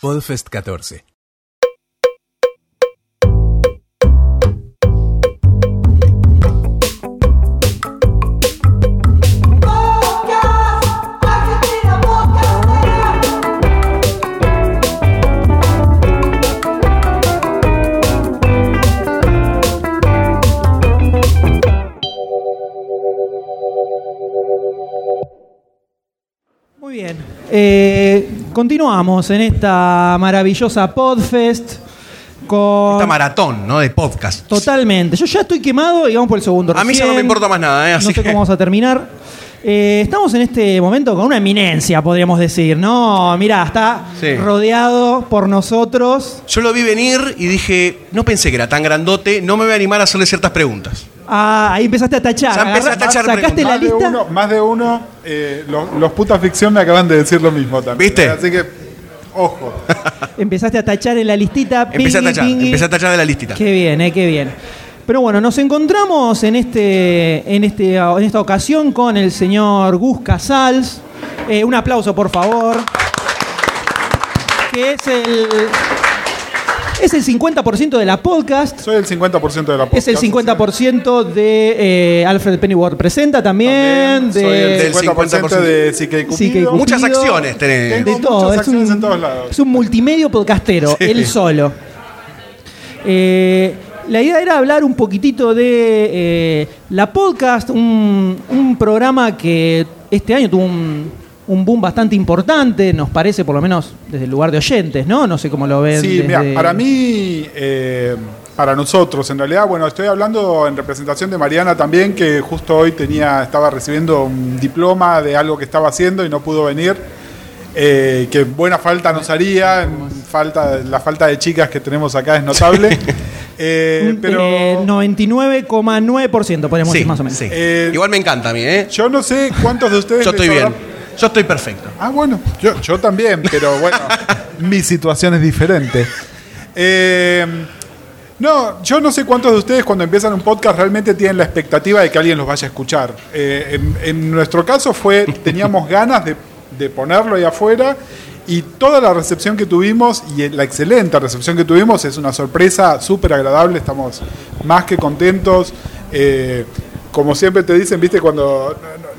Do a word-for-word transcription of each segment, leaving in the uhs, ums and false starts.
Podfest catorce. Muy bien, eh, continuamos en esta maravillosa Podfest con... Esta maratón, ¿no? De podcast. Totalmente, yo ya estoy quemado y vamos por el segundo A mí recién. ya no me importa más nada, ¿eh? Así No sé que... cómo vamos a terminar. Eh, estamos en este momento con una eminencia, podríamos decir, ¿no? Mirá, está Sí. rodeado por nosotros. Yo lo vi venir y dije, no pensé que era tan grandote, no me voy a animar a hacerle ciertas preguntas. Ah, ahí empezaste a tachar. Ya empecé a Agarra- tachar ¿Sacaste preguntas. la Más de lista? uno, más de uno eh, los, los puta ficción me acaban de decir lo mismo también. ¿Viste? Así que, ojo. Empezaste a tachar en la listita. Empecé a pingui, tachar, pingui. empecé a tachar de la listita. Qué bien, eh, qué bien. Pero bueno, nos encontramos en, este, en, este, en esta ocasión con el señor Gus Casals. Eh, un aplauso, por favor. Que es el, es el cincuenta por ciento de la podcast. Soy el cincuenta por ciento de la podcast. Es el cincuenta por ciento de eh, Alfred Pennyworth Presenta también. También soy el de Del cincuenta por ciento de C K C K Cupido. Cupido. Muchas acciones tenés. Tengo de todo. muchas Es acciones un, en todos lados. es un multimedio podcastero, Sí. él solo. Eh, la idea era hablar un poquitito de eh, la podcast, un, un programa que este año tuvo un, un boom bastante importante, nos parece, por lo menos desde el lugar de oyentes, ¿no? No sé cómo lo ven. Sí, desde... mira, para mí, eh, para nosotros, en realidad, bueno, estoy hablando en representación de Mariana también, que justo hoy tenía, estaba recibiendo un diploma de algo que estaba haciendo y no pudo venir. Eh, que buena falta nos haría, falta, la falta de chicas que tenemos acá es notable. Eh, Un, pero eh, noventa y nueve coma nueve por ciento, podemos Sí, decir más o menos. sí. Eh, Igual me encanta a mí, ¿eh? yo no sé cuántos de ustedes... Yo estoy les bien. habrá- Yo estoy perfecto. Ah, bueno, yo, yo también, pero bueno, mi situación es diferente. Eh, no, yo no sé cuántos de ustedes cuando empiezan un podcast realmente tienen la expectativa de que alguien los vaya a escuchar. Eh, en, en nuestro caso fue, teníamos ganas de, de ponerlo ahí afuera y toda la recepción que tuvimos y la excelente recepción que tuvimos es una sorpresa súper agradable, estamos más que contentos. Eh, como siempre te dicen, viste, cuando...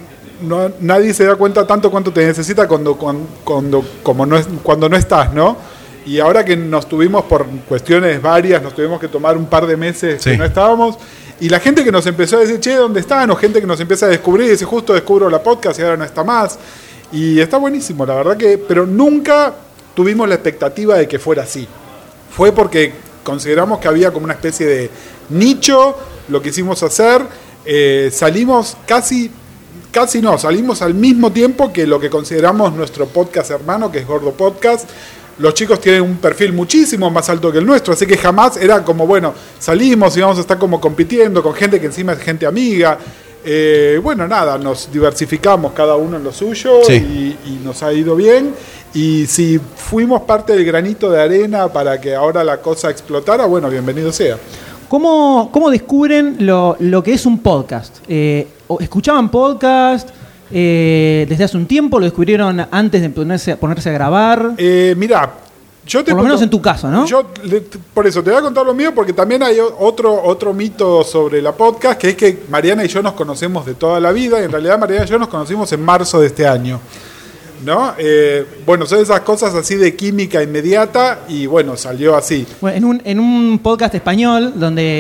No, nadie se da cuenta tanto cuánto te necesita cuando, cuando, cuando, como no es, cuando no estás, ¿no? Y ahora que nos tuvimos por cuestiones varias, nos tuvimos que tomar un par de meses Sí. que no estábamos, y la gente que nos empezó a decir, che, ¿dónde están? O gente que nos empieza a descubrir y dice, justo descubro la podcast y ahora no está más. Y está buenísimo, la verdad que, pero nunca tuvimos la expectativa de que fuera así. Fue porque consideramos que había como una especie de nicho, lo quisimos hacer, eh, salimos casi... Casi no, salimos al mismo tiempo que lo que consideramos nuestro podcast hermano, que es Gordo Podcast. Los chicos tienen un perfil muchísimo más alto que el nuestro, así que jamás era como, bueno, salimos y vamos a estar como compitiendo con gente que encima es gente amiga. Eh, bueno, nada, nos diversificamos cada uno en lo suyo Sí. y, y nos ha ido bien. Y si fuimos parte del granito de arena para que ahora la cosa explotara, bueno, bienvenido sea. ¿Cómo, cómo descubren lo, lo que es un podcast? Eh, o- ¿Escuchaban podcast eh, desde hace un tiempo? ¿Lo descubrieron antes de ponerse, ponerse a grabar? Eh, mira, yo te Por lo menos cuento- en tu caso, ¿no? Yo, le- por eso, te voy a contar lo mío, porque también hay o- otro, otro mito sobre la podcast, que es que Mariana y yo nos conocemos de toda la vida, y en realidad Mariana y yo nos conocimos en marzo de este año. ¿No? Eh, bueno, son esas cosas así de química inmediata, y bueno, salió así. Bueno, en, un, en un podcast español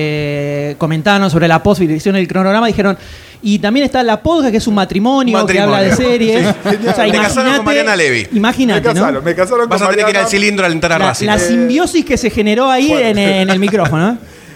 donde comentaron sobre la post y hicieron el cronograma, dijeron, y también está la podcast, que es un matrimonio, Matrimonio. que habla de series. Sí, genial. Te casaron con Mariana Levy. Me Imagínate, casaron, ¿no? me casaron Vas con a tener que ir Mariana. al cilindro al entrar a La, Racing. la simbiosis que se generó ahí Bueno. en, en el micrófono. ¿eh?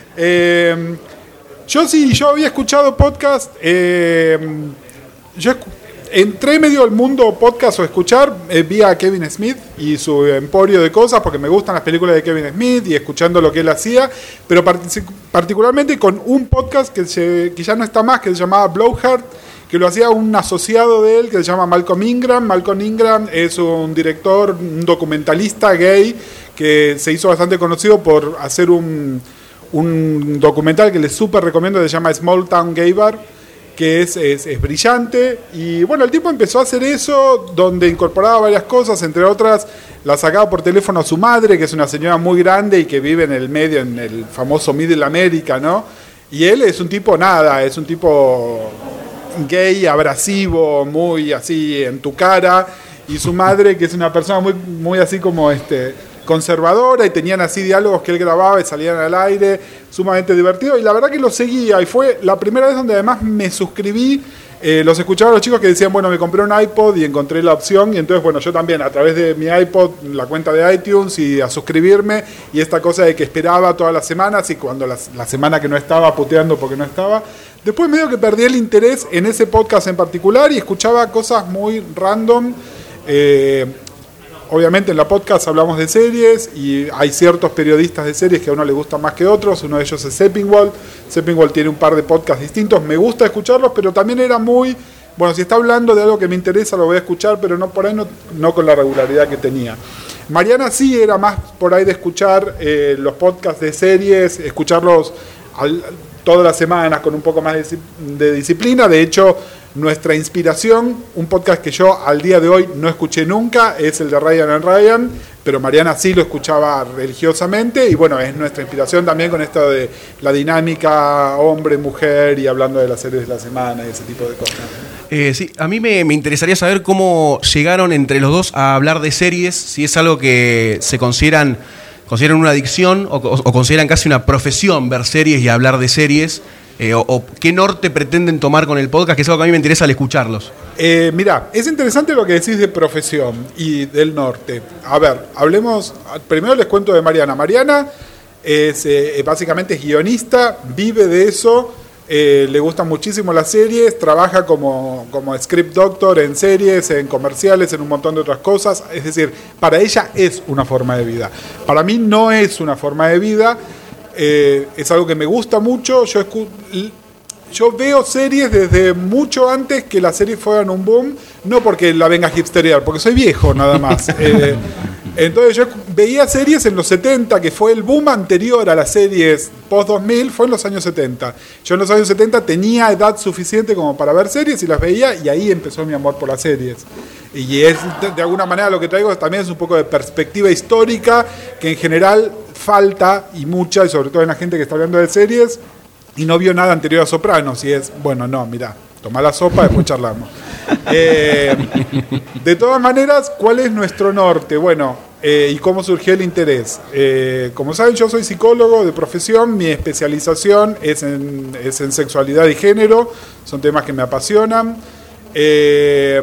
Eh, yo sí, yo había escuchado podcast. Eh, yo escu- entré medio al mundo podcast o escuchar. Eh, vi a Kevin Smith y su emporio de cosas porque me gustan las películas de Kevin Smith y escuchando lo que él hacía. Pero partici- particularmente con un podcast que, se, que ya no está más, que se llamaba Blowhard, que lo hacía un asociado de él que se llama Malcolm Ingram. Malcolm Ingram es un director, un documentalista gay que se hizo bastante conocido por hacer un, un documental que les súper recomiendo, que se llama Small Town Gay Bar, que es, es, es brillante. Y bueno, el tipo empezó a hacer eso, donde incorporaba varias cosas, entre otras, la sacaba por teléfono a su madre, que es una señora muy grande y que vive en el medio, en el famoso Middle America, ¿no? Y él es un tipo nada, es un tipo gay, abrasivo, muy así en tu cara, y su madre, que es una persona muy, muy así como este, conservadora, y tenían así diálogos que él grababa y salían al aire, sumamente divertido, y la verdad que lo seguía, y fue la primera vez donde además me suscribí. Eh, los escuchaba a los chicos que decían, bueno, me compré un iPod y encontré la opción, y entonces, bueno, yo también a través de mi iPod, la cuenta de iTunes, y a suscribirme, y esta cosa de que esperaba todas las semanas, y cuando la, la semana que no estaba, puteando porque no estaba. Después medio que perdí el interés en ese podcast en particular y escuchaba cosas muy random. Eh, obviamente en la podcast hablamos de series y hay ciertos periodistas de series que a uno le gustan más que otros. Uno de ellos es Seppingwald. Seppingwald tiene un par de podcasts distintos. Me gusta escucharlos, pero también era muy... Bueno, si está hablando de algo que me interesa, lo voy a escuchar, pero no por ahí no, no con la regularidad que tenía. Mariana sí era más por ahí de escuchar eh, los podcasts de series, escucharlos al, todas las semanas con un poco más de, de disciplina. De hecho, nuestra inspiración, un podcast que yo al día de hoy no escuché nunca, es el de Ryan and Ryan, pero Mariana sí lo escuchaba religiosamente, y bueno, es nuestra inspiración también con esto de la dinámica hombre-mujer y hablando de las series de la semana y ese tipo de cosas. Eh, sí, a mí me, me interesaría saber cómo llegaron entre los dos a hablar de series, si es algo que se consideran, consideran una adicción o, o, o consideran casi una profesión ver series y hablar de series. Eh, o, o qué norte pretenden tomar con el podcast, que es algo que a mí me interesa al escucharlos. Eh, mirá, es interesante lo que decís de profesión y del norte. A ver, hablemos, primero les cuento de Mariana. Mariana es, eh, básicamente es guionista, vive de eso, eh, le gustan muchísimo las series, trabaja como, como script doctor en series, en comerciales, en un montón de otras cosas. Es decir, para ella es una forma de vida. Para mí no es una forma de vida. Eh, es algo que me gusta mucho. Yo, escu- yo veo series desde mucho antes que las series fueran un boom, no porque la venga a hipsterear, porque soy viejo nada más. eh, entonces yo veía series en los setenta, que fue el boom anterior a las series post dos mil, fue en los años setenta. Yo en los años setenta tenía edad suficiente como para ver series y las veía, y ahí empezó mi amor por las series. Y es de, de alguna manera lo que traigo también es un poco de perspectiva histórica, que en general falta, y mucha, y sobre todo en la gente que está hablando de series y no vio nada anterior a Sopranos, y es, bueno, no, mirá, tomá la sopa, después charlamos. Eh, de todas maneras, ¿cuál es nuestro norte? Bueno, eh, y cómo surgió el interés. Eh, como saben, yo soy psicólogo de profesión, mi especialización es en, es en sexualidad y género, son temas que me apasionan. Eh,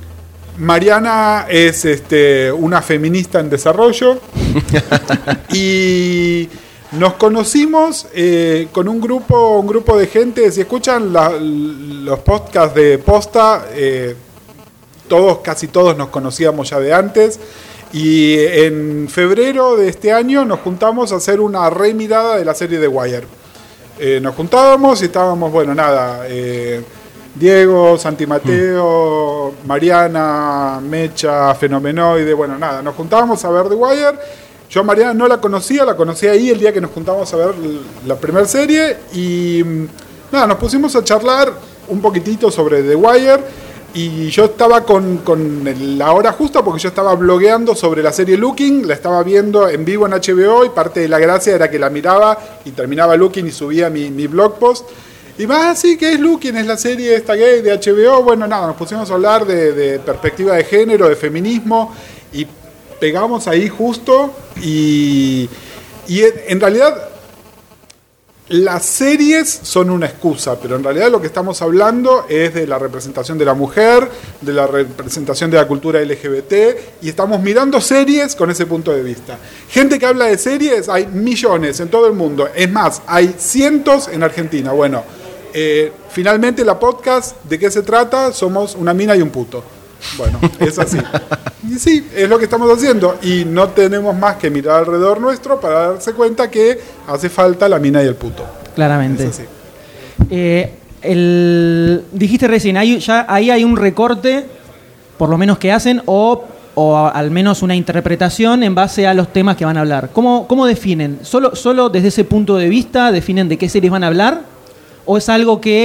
Mariana es este, una feminista en desarrollo y nos conocimos eh, con un grupo, un grupo de gente. Si escuchan la, los podcasts de Posta, eh, todos, casi todos nos conocíamos ya de antes, y en febrero de este año nos juntamos a hacer una remirada de la serie The Wire. Eh, nos juntábamos y estábamos, bueno, nada... Eh, Diego, Santi Mateo, mm. Mariana, Mecha, Fenomenoide, bueno, nada, nos juntábamos a ver The Wire. Yo a Mariana no la conocía, la conocí ahí el día que nos juntamos a ver la primera serie, y nada, nos pusimos a charlar un poquitito sobre The Wire, y yo estaba con, con la hora justa porque yo estaba blogueando sobre la serie Looking, la estaba viendo en vivo en H B O, y parte de la gracia era que la miraba y terminaba Looking y subía mi, mi blog post. Y más así, ¿qué es Looking? Es la serie esta gay de H B O. Bueno, nada, nos pusimos a hablar de, de perspectiva de género, de feminismo, y pegamos ahí justo. Y, y en realidad las series son una excusa, pero en realidad lo que estamos hablando es de la representación de la mujer, de la representación de la cultura L G B T, y estamos mirando series con ese punto de vista. Gente que habla de series, hay millones en todo el mundo. Es más, hay cientos en Argentina. Bueno, Eh, finalmente la podcast, ¿de qué se trata? Somos una mina y un puto. Bueno, es así. Y sí, es lo que estamos haciendo. Y no tenemos más que mirar alrededor nuestro para darse cuenta que hace falta la mina y el puto. Claramente. Es así. Eh, el, dijiste recién, hay, ya, ahí hay un recorte, por lo menos que hacen, o, o a, al menos una interpretación en base a los temas que van a hablar. ¿Cómo, cómo definen? ¿Solo, ¿Solo desde ese punto de vista definen de qué series van a hablar? ¿O es algo que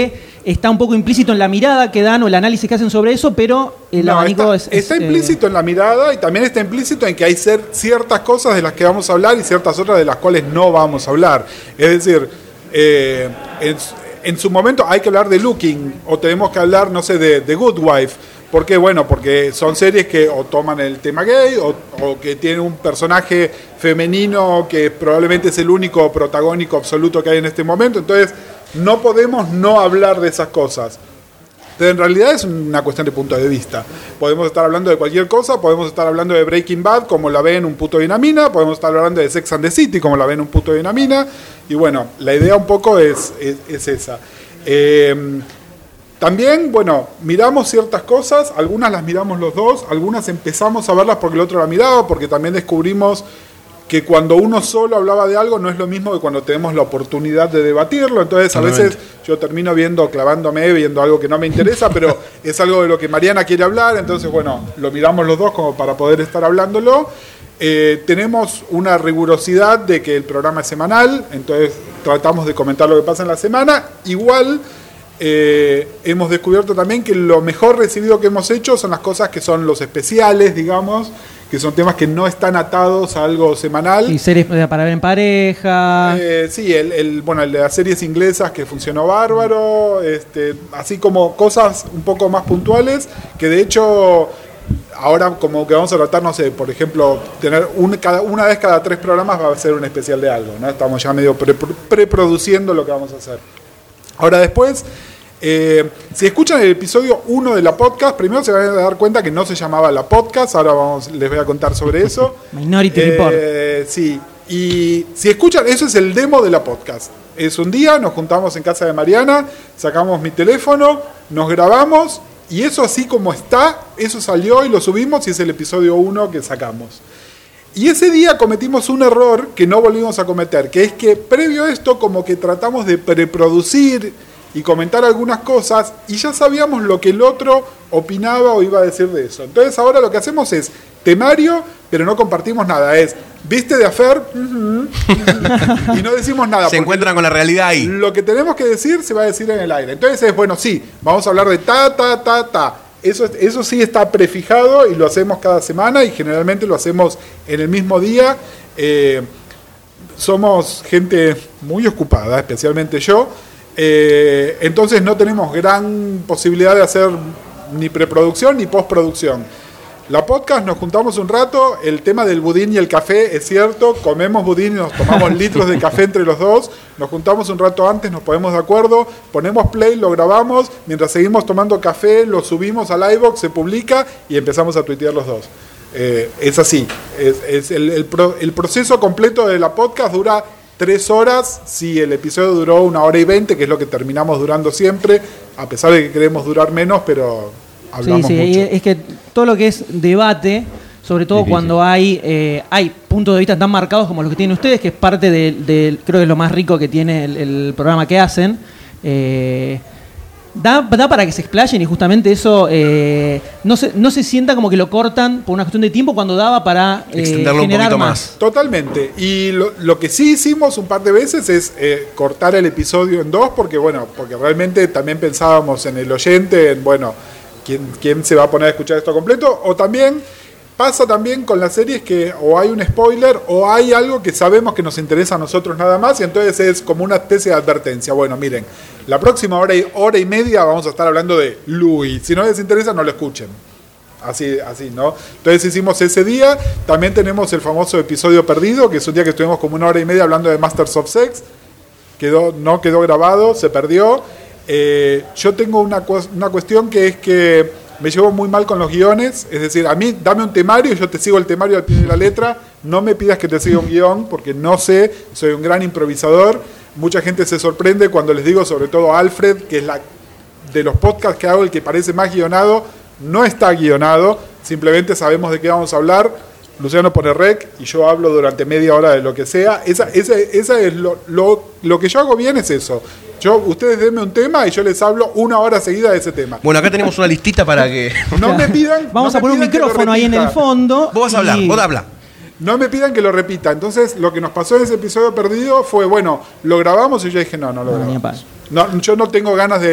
está un poco implícito en la mirada que dan o el análisis que hacen sobre eso, pero el No, abanico está, es... está es, implícito eh, en la mirada y también está implícito en que hay ser, ciertas cosas de las que vamos a hablar y ciertas otras de las cuales no vamos a hablar. Es decir, eh, en, en su momento hay que hablar de Looking o tenemos que hablar, no sé, de The Good Wife. ¿Por qué? Bueno, porque son series que o toman el tema gay o, o que tienen un personaje femenino que probablemente es el único protagónico absoluto que hay en este momento. Entonces, no podemos no hablar de esas cosas. Pero en realidad es una cuestión de punto de vista. Podemos estar hablando de cualquier cosa, podemos estar hablando de Breaking Bad como la ven un puto y una mina, podemos estar hablando de Sex and the City como la ven un puto y una mina. Y bueno, la idea un poco es, es, es esa. Eh, También, bueno, miramos ciertas cosas, algunas las miramos los dos, algunas empezamos a verlas porque el otro la miraba, porque también descubrimos que cuando uno solo hablaba de algo no es lo mismo que cuando tenemos la oportunidad de debatirlo. Entonces a veces yo termino viendo, clavándome, viendo algo que no me interesa, pero es algo de lo que Mariana quiere hablar, entonces bueno, lo miramos los dos como para poder estar hablándolo. Eh, tenemos una rigurosidad de que el programa es semanal, entonces tratamos de comentar lo que pasa en la semana. Igual eh, hemos descubierto también que lo mejor recibido que hemos hecho son las cosas que son los especiales, digamos, que son temas que no están atados a algo semanal. Y series para ver en pareja. Eh, sí, el, el, bueno, el de las series inglesas que funcionó bárbaro, este, así como cosas un poco más puntuales, que de hecho ahora como que vamos a tratar, no sé, por ejemplo, tener un, cada, una vez cada tres programas va a ser un especial de algo, ¿no? Estamos ya medio pre, preproduciendo lo que vamos a hacer. Ahora después... Eh, si escuchan el episodio uno de la podcast, primero se van a dar cuenta que no se llamaba la podcast, ahora vamos, les voy a contar sobre eso. Minority eh, Report. Sí, y si escuchan, eso es el demo de la podcast. Es un día, nos juntamos en casa de Mariana, sacamos mi teléfono, nos grabamos, y eso así como está, eso salió y lo subimos y es el episodio uno que sacamos. Y ese día cometimos un error que no volvimos a cometer, que es que previo a esto como que tratamos de preproducir y comentar algunas cosas, y ya sabíamos lo que el otro opinaba o iba a decir de eso. Entonces ahora lo que hacemos es temario, pero no compartimos nada. Es, ¿viste de Affair? Uh-huh. Y no decimos nada. Se encuentran con la realidad ahí. Lo que tenemos que decir se va a decir en el aire. Entonces es, bueno, sí, vamos a hablar de ta, ta, ta, ta. Eso, eso sí está prefijado y lo hacemos cada semana y generalmente lo hacemos en el mismo día. Eh, somos gente muy ocupada, especialmente yo. Eh, entonces no tenemos gran posibilidad de hacer ni preproducción ni postproducción. La podcast nos juntamos un rato, el tema del budín y el café es cierto, comemos budín y nos tomamos litros de café entre los dos, nos juntamos un rato antes, nos ponemos de acuerdo, ponemos play, lo grabamos, mientras seguimos tomando café, lo subimos al iVoox, se publica y empezamos a tuitear los dos. Eh, es así, es, es el, el, pro, el proceso completo de la podcast dura tres horas, si el episodio duró una hora y veinte, que es lo que terminamos durando siempre, a pesar de que queremos durar menos, pero hablamos sí, sí, mucho. Es que todo lo que es debate, sobre todo Difícil. cuando hay eh, hay puntos de vista tan marcados como los que tienen ustedes, que es parte de, de creo que es lo más rico que tiene el, el programa que hacen, eh, da, da para que se explayen y justamente eso eh, no, se, no se sienta como que lo cortan por una cuestión de tiempo cuando daba para eh, Extenderlo un generar poquito más. más. Totalmente. Y lo, lo que sí hicimos un par de veces es eh, cortar el episodio en dos, porque bueno, porque realmente también pensábamos en el oyente, en bueno, ¿quién, quién se va a poner a escuchar esto completo? O también pasa también con las series que o hay un spoiler o hay algo que sabemos que nos interesa a nosotros nada más, y entonces es como una especie de advertencia. Bueno, miren, la próxima hora y, hora y media vamos a estar hablando de Louis. Si no les interesa, no lo escuchen. Así, así, ¿no? Entonces hicimos ese día. También tenemos el famoso episodio perdido, que es un día que estuvimos como una hora y media hablando de Masters of Sex. Quedó, no quedó grabado, se perdió. Eh, yo tengo una, una cuestión que es que me llevo muy mal con los guiones, es decir, a mí dame un temario y yo te sigo el temario al pie de la letra, no me pidas que te siga un guión, porque no sé, soy un gran improvisador. Mucha gente se sorprende cuando les digo, sobre todo a Alfred, que es la de los podcasts que hago el que parece más guionado, no está guionado, simplemente sabemos de qué vamos a hablar. Luciano pone rec y yo hablo durante media hora de lo que sea. Esa, esa, esa es lo, lo, lo que yo hago bien es eso. Yo, ustedes denme un tema y yo les hablo una hora seguida de ese tema. Bueno, acá tenemos una listita para que... No me pidan. Vamos no a me poner un pidan que lo micrófono ahí en el repita. fondo. Vos vas a hablar, y- vos habla. No me pidan que lo repita. Entonces, lo que nos pasó en ese episodio perdido fue, bueno, lo grabamos y yo dije, no, no lo No, ni a grabamos. No, yo no tengo ganas de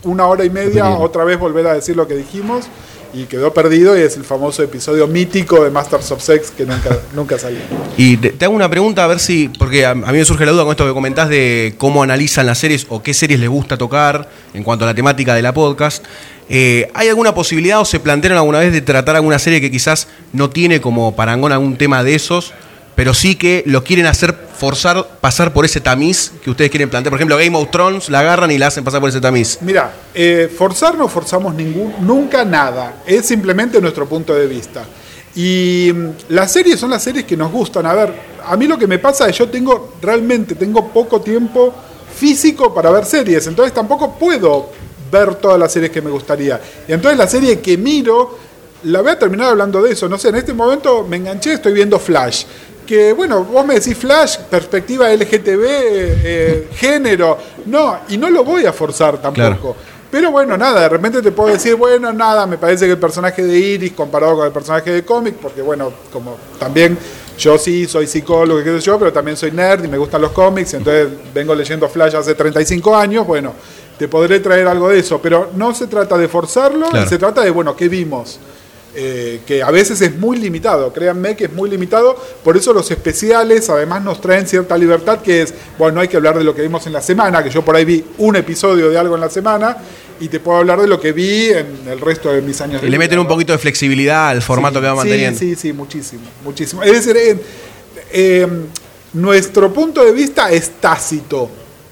una hora y media otra vez volver a decir lo que dijimos y quedó perdido, y es el famoso episodio mítico de Masters of Sex que nunca, nunca salió. Y te, te hago una pregunta a ver si, porque a, a mí me surge la duda con esto que comentás de cómo analizan las series o qué series les gusta tocar en cuanto a la temática de la podcast. Eh, ¿Hay alguna posibilidad o se plantearon alguna vez de tratar alguna serie que quizás no tiene como parangón algún tema de esos, pero sí que lo quieren hacer forzar, pasar por ese tamiz que ustedes quieren plantear? Por ejemplo, Game of Thrones la agarran y la hacen pasar por ese tamiz. Mira, eh, forzar no forzamos ningún, nunca nada. Es simplemente nuestro punto de vista. Y mm, las series son las series que nos gustan. A ver, a mí lo que me pasa es que yo tengo, realmente tengo poco tiempo físico para ver series. Entonces tampoco puedo ver todas las series que me gustaría. Y entonces la serie que miro, la voy a terminar hablando de eso. No sé, en este momento me enganché, estoy viendo Flash. Que bueno, vos me decís Flash, perspectiva L G T B, eh, género, no, y no lo voy a forzar tampoco. Claro. Pero bueno, nada, de repente te puedo decir, bueno, nada, me parece que el personaje de Iris comparado con el personaje de cómic, porque bueno, como también yo sí soy psicólogo, qué sé yo, pero también soy nerd y me gustan los cómics, entonces vengo leyendo Flash hace treinta y cinco años, bueno, te podré traer algo de eso, pero no se trata de forzarlo, claro. Se trata de, bueno, ¿qué vimos? Eh, que a veces es muy limitado, créanme que es muy limitado, por eso los especiales además nos traen cierta libertad, que es, bueno, no hay que hablar de lo que vimos en la semana, que yo por ahí vi un episodio de algo en la semana y te puedo hablar de lo que vi en el resto de mis años. Y le meten un poquito de flexibilidad al formato sí, que va manteniendo. Sí, sí, sí, muchísimo, muchísimo. Es decir, eh, eh, nuestro punto de vista es tácito,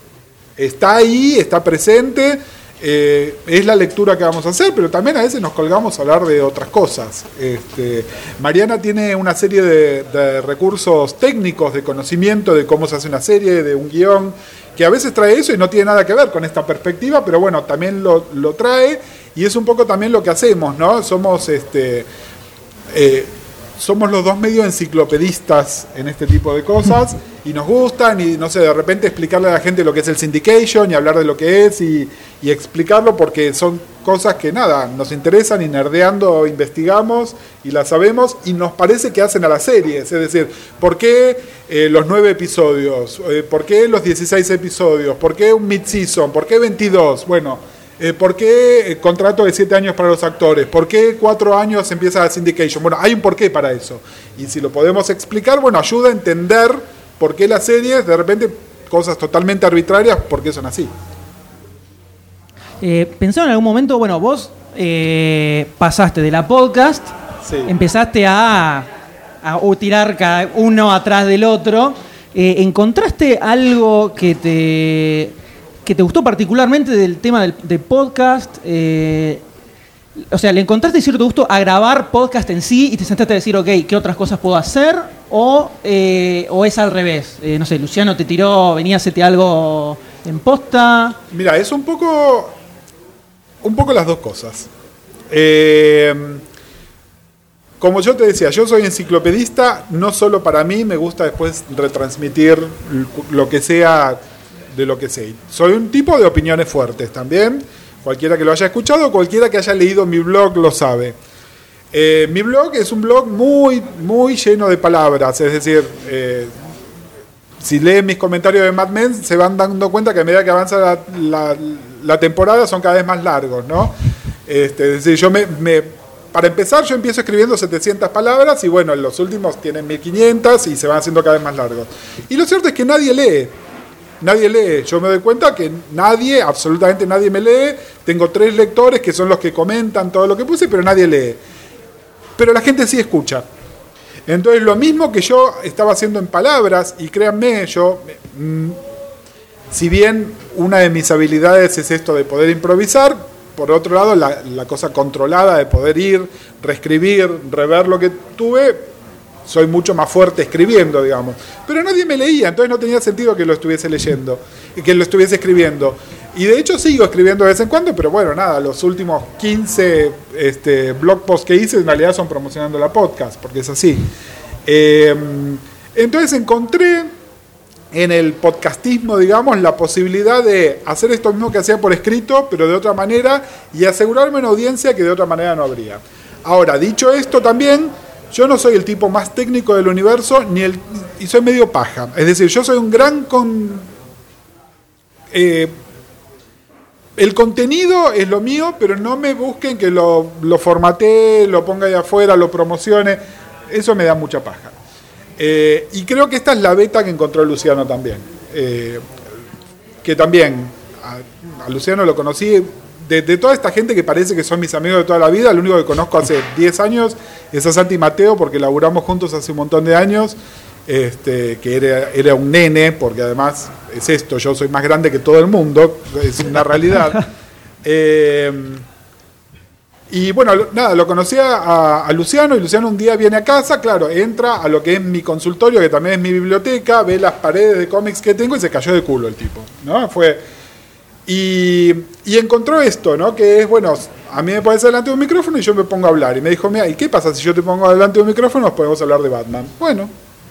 está ahí, está presente. Eh, es la lectura que vamos a hacer, pero también a veces nos colgamos a hablar de otras cosas. Este, Mariana tiene una serie de, de recursos técnicos, de conocimiento de cómo se hace una serie, de un guión, que a veces trae eso y no tiene nada que ver con esta perspectiva, pero bueno, también lo, lo trae, y es un poco también lo que hacemos, ¿no? Somos este eh, somos los dos medio enciclopedistas en este tipo de cosas y nos gustan, y no sé, de repente explicarle a la gente lo que es el syndication y hablar de lo que es y, y explicarlo, porque son cosas que nada, nos interesan y nerdeando investigamos y las sabemos y nos parece que hacen a las series. Es decir, ¿por qué eh, los nueve episodios? Eh, ¿Por qué los dieciséis episodios? ¿Por qué un mid-season? ¿Por qué veintidós? Bueno, Eh, ¿por qué contrato de siete años para los actores? ¿Por qué cuatro años empieza la syndication? Bueno, hay un porqué para eso. Y si lo podemos explicar, bueno, ayuda a entender por qué las series, de repente, cosas totalmente arbitrarias, por qué son así. Eh, ¿Pensaron en algún momento, bueno, vos eh, pasaste de la podcast, sí. empezaste a, a tirar cada uno atrás del otro, eh, ¿encontraste algo que te... que te gustó particularmente del tema del, del podcast? Eh, o sea, ¿le encontraste cierto gusto a grabar podcast en sí y te sentaste a decir, ok, ¿qué otras cosas puedo hacer? ¿O, eh, o es al revés? Eh, no sé, Luciano te tiró, venía a hacerte algo en posta. Mira, es un poco, un poco las dos cosas. Eh, como yo te decía, yo soy enciclopedista, no solo para mí, me gusta después retransmitir lo que sea de lo que sé. Soy un tipo de opiniones fuertes también. Cualquiera que lo haya escuchado, cualquiera que haya leído mi blog lo sabe. Eh, mi blog es un blog muy, muy lleno de palabras. Es decir, eh, si leen mis comentarios de Mad Men, se van dando cuenta que a medida que avanza la, la, la temporada son cada vez más largos, ¿no? Este, es decir, yo me, me, para empezar, yo empiezo escribiendo setecientas palabras y bueno, los últimos tienen mil quinientas y se van haciendo cada vez más largos. Y lo cierto es que nadie lee. Nadie lee, yo me doy cuenta que nadie, absolutamente nadie me lee. Tengo tres lectores que son los que comentan todo lo que puse, pero nadie lee. Pero la gente sí escucha. Entonces lo mismo que yo estaba haciendo en palabras, y créanme, yo, mmm, si bien una de mis habilidades es esto de poder improvisar, por otro lado la, la cosa controlada de poder ir, reescribir, rever lo que tuve, soy mucho más fuerte escribiendo, digamos. Pero nadie me leía, entonces no tenía sentido que lo estuviese leyendo, que lo estuviese escribiendo. Y de hecho sigo escribiendo de vez en cuando, pero bueno, nada, los últimos quince este, blog posts que hice en realidad son promocionando la podcast, porque es así. Eh, entonces encontré en el podcastismo, digamos, la posibilidad de hacer esto mismo que hacía por escrito, pero de otra manera, y asegurarme una audiencia que de otra manera no habría. Ahora, dicho esto también, yo no soy el tipo más técnico del universo, ni el, y soy medio paja. Es decir, yo soy un gran con, eh, el contenido es lo mío, pero no me busquen que lo, lo formatee, lo ponga ahí afuera, lo promocione. Eso me da mucha paja. Eh, y creo que esta es la beta que encontró Luciano también. Eh, que también, a, a Luciano lo conocí, de, de toda esta gente que parece que son mis amigos de toda la vida, lo único que conozco hace diez años es a Santi Mateo, porque laburamos juntos hace un montón de años, este, que era, era un nene, porque además es esto, yo soy más grande que todo el mundo, es una realidad. eh, Y bueno, nada, lo conocía a, a Luciano, y Luciano un día viene a casa, claro, entra a lo que es mi consultorio, que también es mi biblioteca, ve las paredes de cómics que tengo y se cayó de culo el tipo, ¿no? Fue... Y, y encontró esto, ¿no? Que es, bueno, a mí me pones delante de un micrófono y yo me pongo a hablar. Y me dijo, mira, ¿y qué pasa si yo te pongo delante de un micrófono? Nos podemos hablar de Batman. Bueno.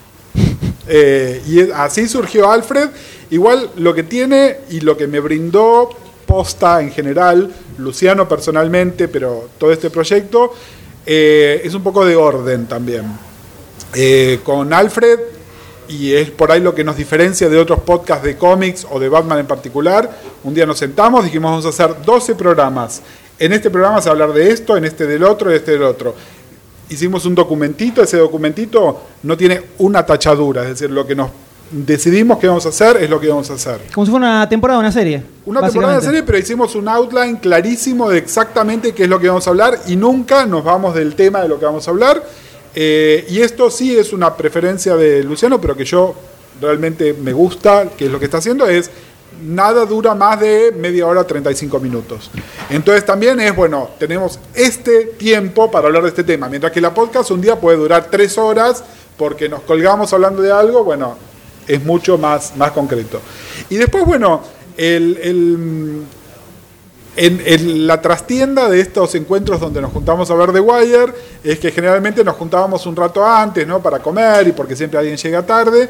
Eh, y así surgió Alfred. Igual lo que tiene y lo que me brindó posta en general, Luciano personalmente, pero todo este proyecto, eh, es un poco de orden también. Eh, con Alfred, y es por ahí lo que nos diferencia de otros podcasts de cómics o de Batman en particular, un día nos sentamos, dijimos vamos a hacer doce programas. En este programa se va a hablar de esto, en este del otro, en este del otro. Hicimos un documentito, ese documentito no tiene una tachadura, es decir, lo que nos decidimos que vamos a hacer es lo que vamos a hacer. Como si fuera una temporada de una serie. Una temporada de una serie, pero hicimos un outline clarísimo de exactamente qué es lo que vamos a hablar y nunca nos vamos del tema de lo que vamos a hablar. Eh, y esto sí es una preferencia de Luciano, pero que yo realmente me gusta, que es lo que está haciendo, es nada dura más de media hora, treinta y cinco minutos. Entonces también es, bueno, tenemos este tiempo para hablar de este tema, mientras que la podcast un día puede durar tres horas porque nos colgamos hablando de algo, bueno, es mucho más, más concreto. Y después, bueno, el... el En, en la trastienda de estos encuentros donde nos juntamos a ver The Wire es que generalmente nos juntábamos un rato antes, ¿no? Para comer y porque siempre alguien llega tarde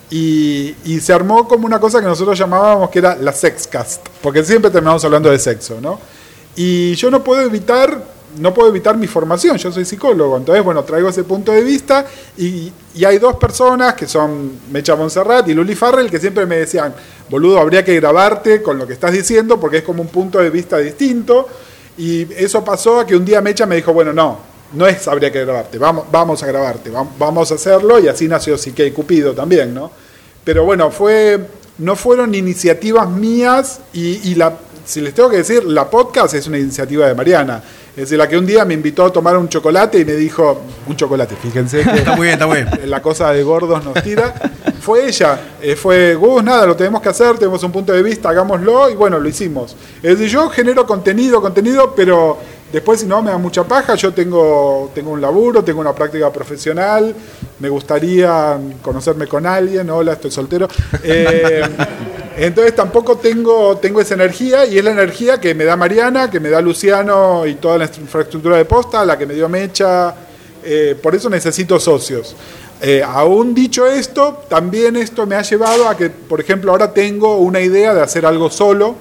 y, y se armó como una cosa que nosotros llamábamos que era la sexcast, porque siempre terminamos hablando de sexo, ¿no? Y yo no puedo evitar no puedo evitar mi formación, yo soy psicólogo, entonces bueno, traigo ese punto de vista y, y hay dos personas que son Mecha Montserrat y Luli Farrell que siempre me decían, boludo, habría que grabarte con lo que estás diciendo porque es como un punto de vista distinto, y eso pasó a que un día Mecha me dijo, bueno, no, no es habría que grabarte, vamos, vamos a grabarte, vamos, vamos a hacerlo, y así nació Psique y Cupido también, ¿no? Pero bueno, fue, no fueron iniciativas mías y, y la, si les tengo que decir, la podcast es una iniciativa de Mariana. Es decir, la que un día me invitó a tomar un chocolate y me dijo, un chocolate, fíjense que está muy bien, está muy bien. La cosa de gordos nos tira. Fue ella, eh, fue, Gus, nada, lo tenemos que hacer, tenemos un punto de vista, hagámoslo, y bueno, lo hicimos. Es decir, yo genero contenido, contenido, pero después si no me da mucha paja, yo tengo, tengo un laburo, tengo una práctica profesional, me gustaría conocerme con alguien, hola, estoy soltero. Eh, entonces tampoco tengo, tengo esa energía, y es la energía que me da Mariana, que me da Luciano y toda la infraestructura de posta, la que me dio Mecha, eh, por eso necesito socios. Eh, aún dicho esto, también esto me ha llevado a que, por ejemplo, ahora tengo una idea de hacer algo solo,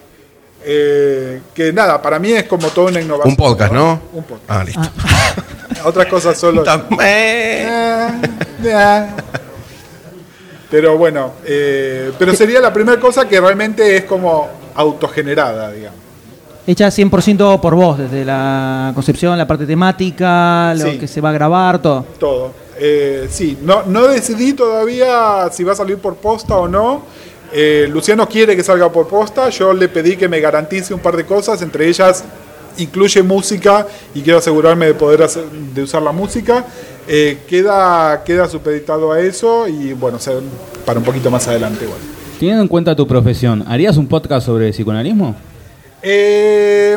eh, que nada, para mí es como toda una innovación. Un podcast, ¿no? ¿no? Un podcast. Ah, listo. Otras cosas solo. Eh, eh. Pero bueno, eh, pero sería la primera cosa que realmente es como autogenerada, digamos. Hecha cien por ciento por vos, desde la concepción, la parte temática, lo Sí. que se va a grabar, todo. Todo. Eh, sí, no, no decidí todavía si va a salir por posta o no. Eh, Luciano quiere que salga por posta. Yo le pedí que me garantice un par de cosas, entre ellas incluye música y quiero asegurarme de poder hacer, de usar la música. Eh, queda, queda supeditado a eso y bueno, se, para un poquito más adelante igual. Teniendo en cuenta tu profesión, ¿harías un podcast sobre psicoanalismo? Eh,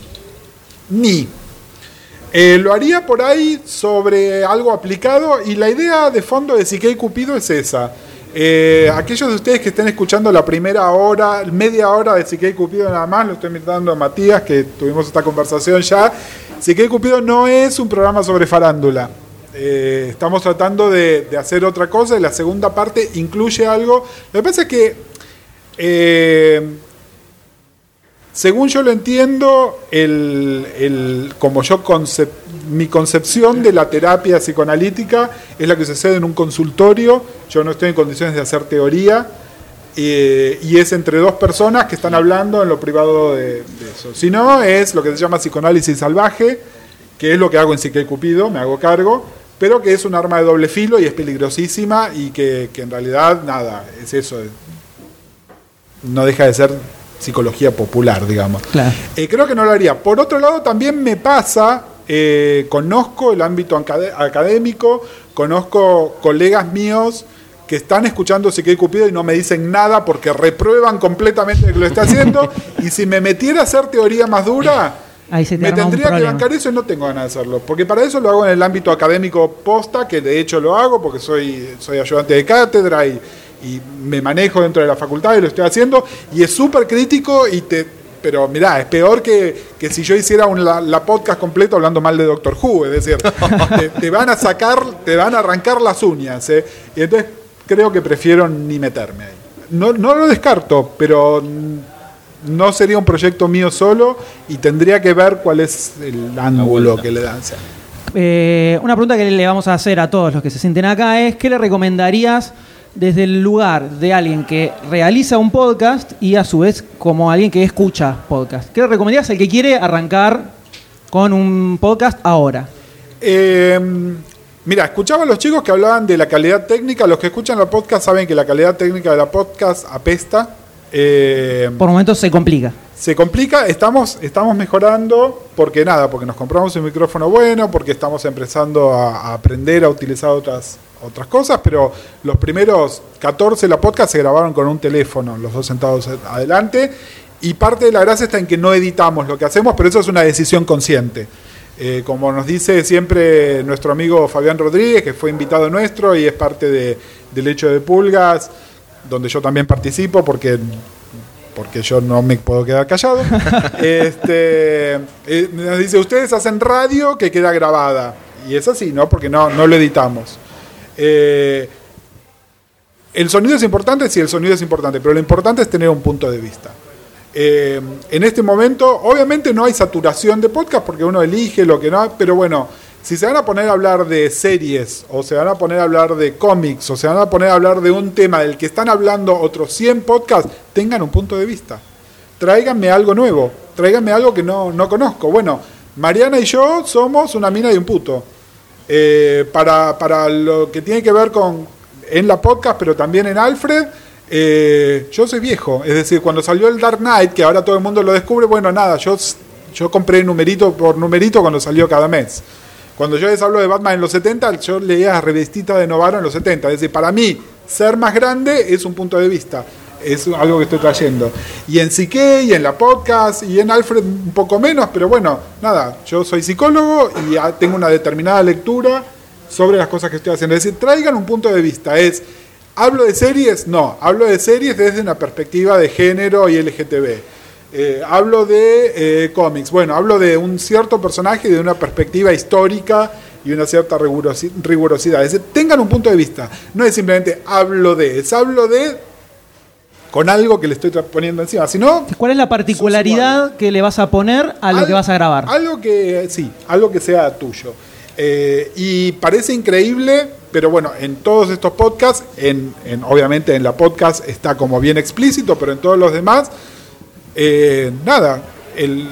ni. Eh, lo haría por ahí sobre algo aplicado, y la idea de fondo de Psique y Cupido es esa. Eh, aquellos de ustedes que estén escuchando la primera hora, media hora de Psique y Cupido nada más, lo estoy invitando a Matías, que tuvimos esta conversación ya. Psique y Cupido no es un programa sobre farándula. Eh, estamos tratando de, de hacer otra cosa, y la segunda parte incluye algo. Lo que pasa es que... Eh, según yo lo entiendo, el, el, como yo concep, mi concepción de la terapia psicoanalítica es la que sucede en un consultorio. Yo no estoy en condiciones de hacer teoría, eh, y es entre dos personas que están hablando en lo privado de, de eso. Si no, es lo que se llama psicoanálisis salvaje, que es lo que hago en Psique y Cupido, me hago cargo, pero que es un arma de doble filo y es peligrosísima y que, que en realidad, nada, es eso, no deja de ser psicología popular, digamos. Claro. Eh, creo que no lo haría. Por otro lado, también me pasa, eh, conozco el ámbito acad- académico, conozco colegas míos que están escuchando Psique y Cupido y no me dicen nada porque reprueban completamente que lo está haciendo, y si me metiera a hacer teoría más dura, Ahí se te me arma un tendría que problema. bancar eso y no tengo ganas de hacerlo, porque para eso lo hago en el ámbito académico posta, que de hecho lo hago porque soy, soy ayudante de cátedra y, y me manejo dentro de la facultad y lo estoy haciendo, y es súper crítico y te... Pero mirá, es peor que, que si yo hiciera un, la, la podcast completo hablando mal de Doctor Who, es decir, te, te van a sacar, te van a arrancar las uñas, ¿eh? Y entonces creo que prefiero ni meterme ahí. No, no lo descarto, pero no sería un proyecto mío solo y tendría que ver cuál es el ángulo que le dan. ¿Sí? Eh, una pregunta que le vamos a hacer a todos los que se sienten acá es: ¿qué le recomendarías desde el lugar de alguien que realiza un podcast y a su vez como alguien que escucha podcast? ¿Qué le recomendarías al que quiere arrancar con un podcast ahora? Eh, mira, escuchaba a los chicos que hablaban de la calidad técnica. Los que escuchan la podcast saben que la calidad técnica de la podcast apesta. Eh, Por momentos se complica. Se complica, estamos, estamos mejorando porque nada, porque nos compramos un micrófono bueno, porque estamos empezando a, a aprender a utilizar otras, otras cosas, pero los primeros catorce de la podcast se grabaron con un teléfono, los dos sentados adelante, y parte de la gracia está en que no editamos lo que hacemos, pero eso es una decisión consciente. Eh, como nos dice siempre nuestro amigo Fabián Rodríguez, que fue invitado nuestro y es parte de, del Hecho de Pulgas, donde yo también participo porque... porque yo no me puedo quedar callado. este, eh, nos dice, ustedes hacen radio que queda grabada. Y es así, ¿no? Porque no, no lo editamos. Eh, el sonido es importante, sí, el sonido es importante, pero lo importante es tener un punto de vista. Eh, en este momento, obviamente no hay saturación de podcast porque uno elige lo que no, pero bueno, si se van a poner a hablar de series, o se van a poner a hablar de cómics, o se van a poner a hablar de un tema del que están hablando otros cien podcasts, tengan un punto de vista. Tráiganme algo nuevo, tráiganme algo que no, no conozco. Bueno, Mariana y yo somos una mina y un puto. Eh, para, para lo que tiene que ver con en la podcast, pero también en Alfred, eh, yo soy viejo. Es decir, cuando salió el Dark Knight, que ahora todo el mundo lo descubre, bueno, nada, yo, yo compré numerito por numerito cuando salió cada mes. Cuando yo les hablo de Batman en los setenta, yo leía las revistitas de Novaro en los setenta. Es decir, para mí, ser más grande es un punto de vista. Es algo que estoy trayendo. Y en Psique, y en la podcast, y en Alfred un poco menos, pero bueno, nada, yo soy psicólogo y tengo una determinada lectura sobre las cosas que estoy haciendo. Es decir, traigan un punto de vista. Es, ¿hablo de series? No, hablo de series desde una perspectiva de género y L G T B. Eh, hablo de eh, cómics, bueno, hablo de un cierto personaje de una perspectiva histórica y una cierta rigurosi- rigurosidad. Es decir, tengan un punto de vista, no es simplemente hablo de, es hablo de con algo que le estoy tra- poniendo encima, sino... ¿Cuál es la particularidad que le vas a poner a lo algo, que vas a grabar? Algo que, sí, algo que sea tuyo. Eh, y parece increíble, pero bueno, en todos estos podcasts, en, en, obviamente en la podcast está como bien explícito, pero en todos los demás... Eh, nada, el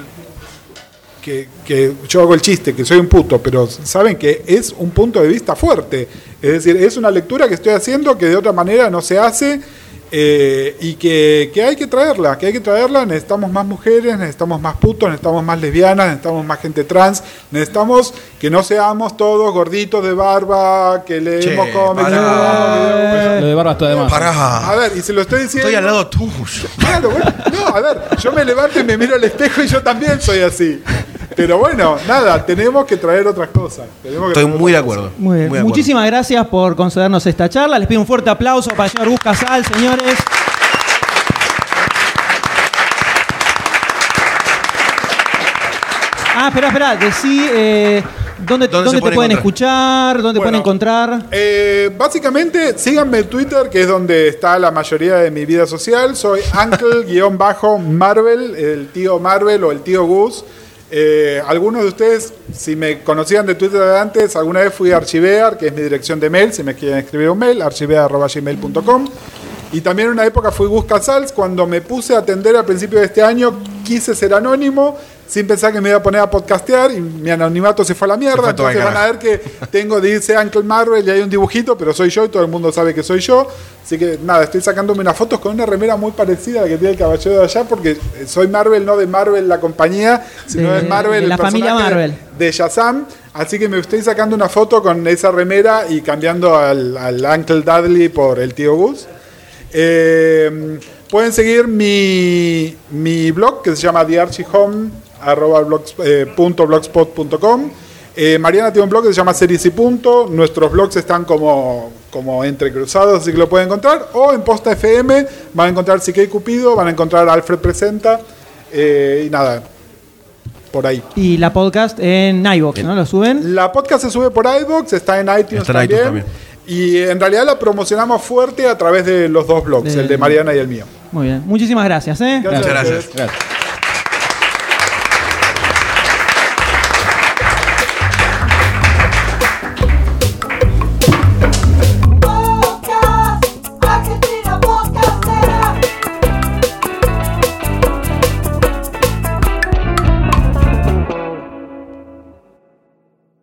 que, que yo hago el chiste que soy un puto, pero saben que es un punto de vista fuerte, es decir, es una lectura que estoy haciendo que de otra manera no se hace, eh, y que, que hay que traerla, que hay que traerla. Necesitamos más mujeres, necesitamos más putos, necesitamos más lesbianas, necesitamos más gente trans, necesitamos que no seamos todos gorditos de barba, que leemos Che, cómics, pará. Lo de barba está de más. Pará. a ver, y se lo estoy diciendo. Estoy al lado tuyo. Claro, bueno, no, a ver, yo me levanto y me miro al espejo y yo también soy así. Pero bueno, nada, tenemos que traer otras cosas. Tenemos que Estoy traer muy de otras acuerdo. Muy bien. Muy de acuerdo. Muchísimas gracias por concedernos esta charla. Les pido un fuerte aplauso para el señor Gus Casal, señores. Ah, espera, espera, decí eh, dónde, ¿Dónde dónde se te pueden pueden encontrar? escuchar, dónde Bueno, pueden encontrar. Eh, básicamente, síganme en Twitter, que es donde está la mayoría de mi vida social. Soy Uncle-Marvel, el tío Marvel o el tío Gus. Eh, algunos de ustedes, si me conocían de Twitter de antes, alguna vez fui a Archivear, que es mi dirección de mail, si me quieren escribir un mail, archivear arroba gmail punto com. Y también en una época fui Gus Casals. Cuando me puse a atender al principio de este año, quise ser anónimo, sin pensar que me iba a poner a podcastear, y mi anonimato se fue a la mierda. Entonces van a ver que tengo, dice Uncle Marvel, y hay un dibujito, pero soy yo y todo el mundo sabe que soy yo. Así que nada, estoy sacándome unas fotos con una remera muy parecida a la que tiene el caballero de allá, porque soy Marvel, no de Marvel la compañía, sino de, de Marvel, de la el familia Marvel. De, de Shazam. Así que me estoy sacando una foto con esa remera y cambiando al, al Uncle Dudley por el tío Gus. Eh, pueden seguir mi, mi blog, que se llama the archie home arroba blogs, eh, punto blogspot punto com. eh, Mariana tiene un blog que se llama Series y Punto. Nuestros blogs están como, como entrecruzados, así que lo pueden encontrar. O en Posta F M van a encontrar Sique y Cupido, van a encontrar Alfred Presenta, eh, y nada, por ahí. Y la podcast en iVoox, ¿no? ¿Lo suben? La podcast se sube por iVoox, está en iTunes, está en también, iTunes también. Y en realidad la promocionamos fuerte a través de los dos blogs, de... el de Mariana y el mío. Muy bien. Muchísimas gracias. ¿eh? Gracias. Gracias. gracias.